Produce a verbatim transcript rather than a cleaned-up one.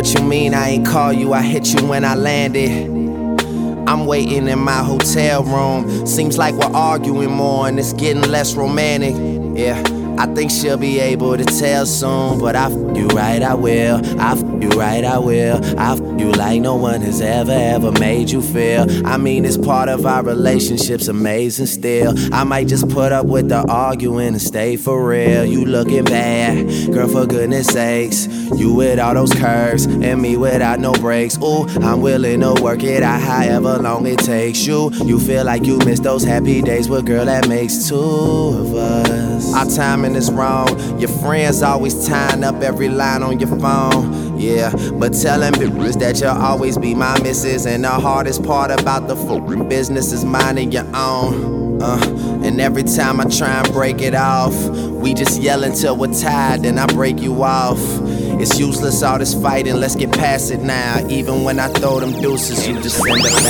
What you mean I ain't call you? I hit you when I landed. I'm waiting in my hotel room. Seems like we're arguing more and it's getting less romantic. Yeah, I think she'll be able to tell soon. But I f you right, I will. I f you right, I will. I f you like no one has ever, ever made you feel. I mean, it's part of our relationship's amazing still. I might just put up with the arguing and stay for real. You looking bad, girl, for goodness sakes. You with all those curves and me without no breaks. Ooh, I'm willing to work it out however long it takes you. You feel like you miss those happy days, but girl, that makes two of us. Our timing is wrong. Your friends always tying up every line on your phone. Yeah, but tell them bitches that you'll always be my missus. And the hardest part about the fucking business is minding your own. Uh, and every time I try and break it off, we just yell until we're tired, then I break you off. It's useless all this fighting, let's get past it now. Even when I throw them deuces, you just send it back.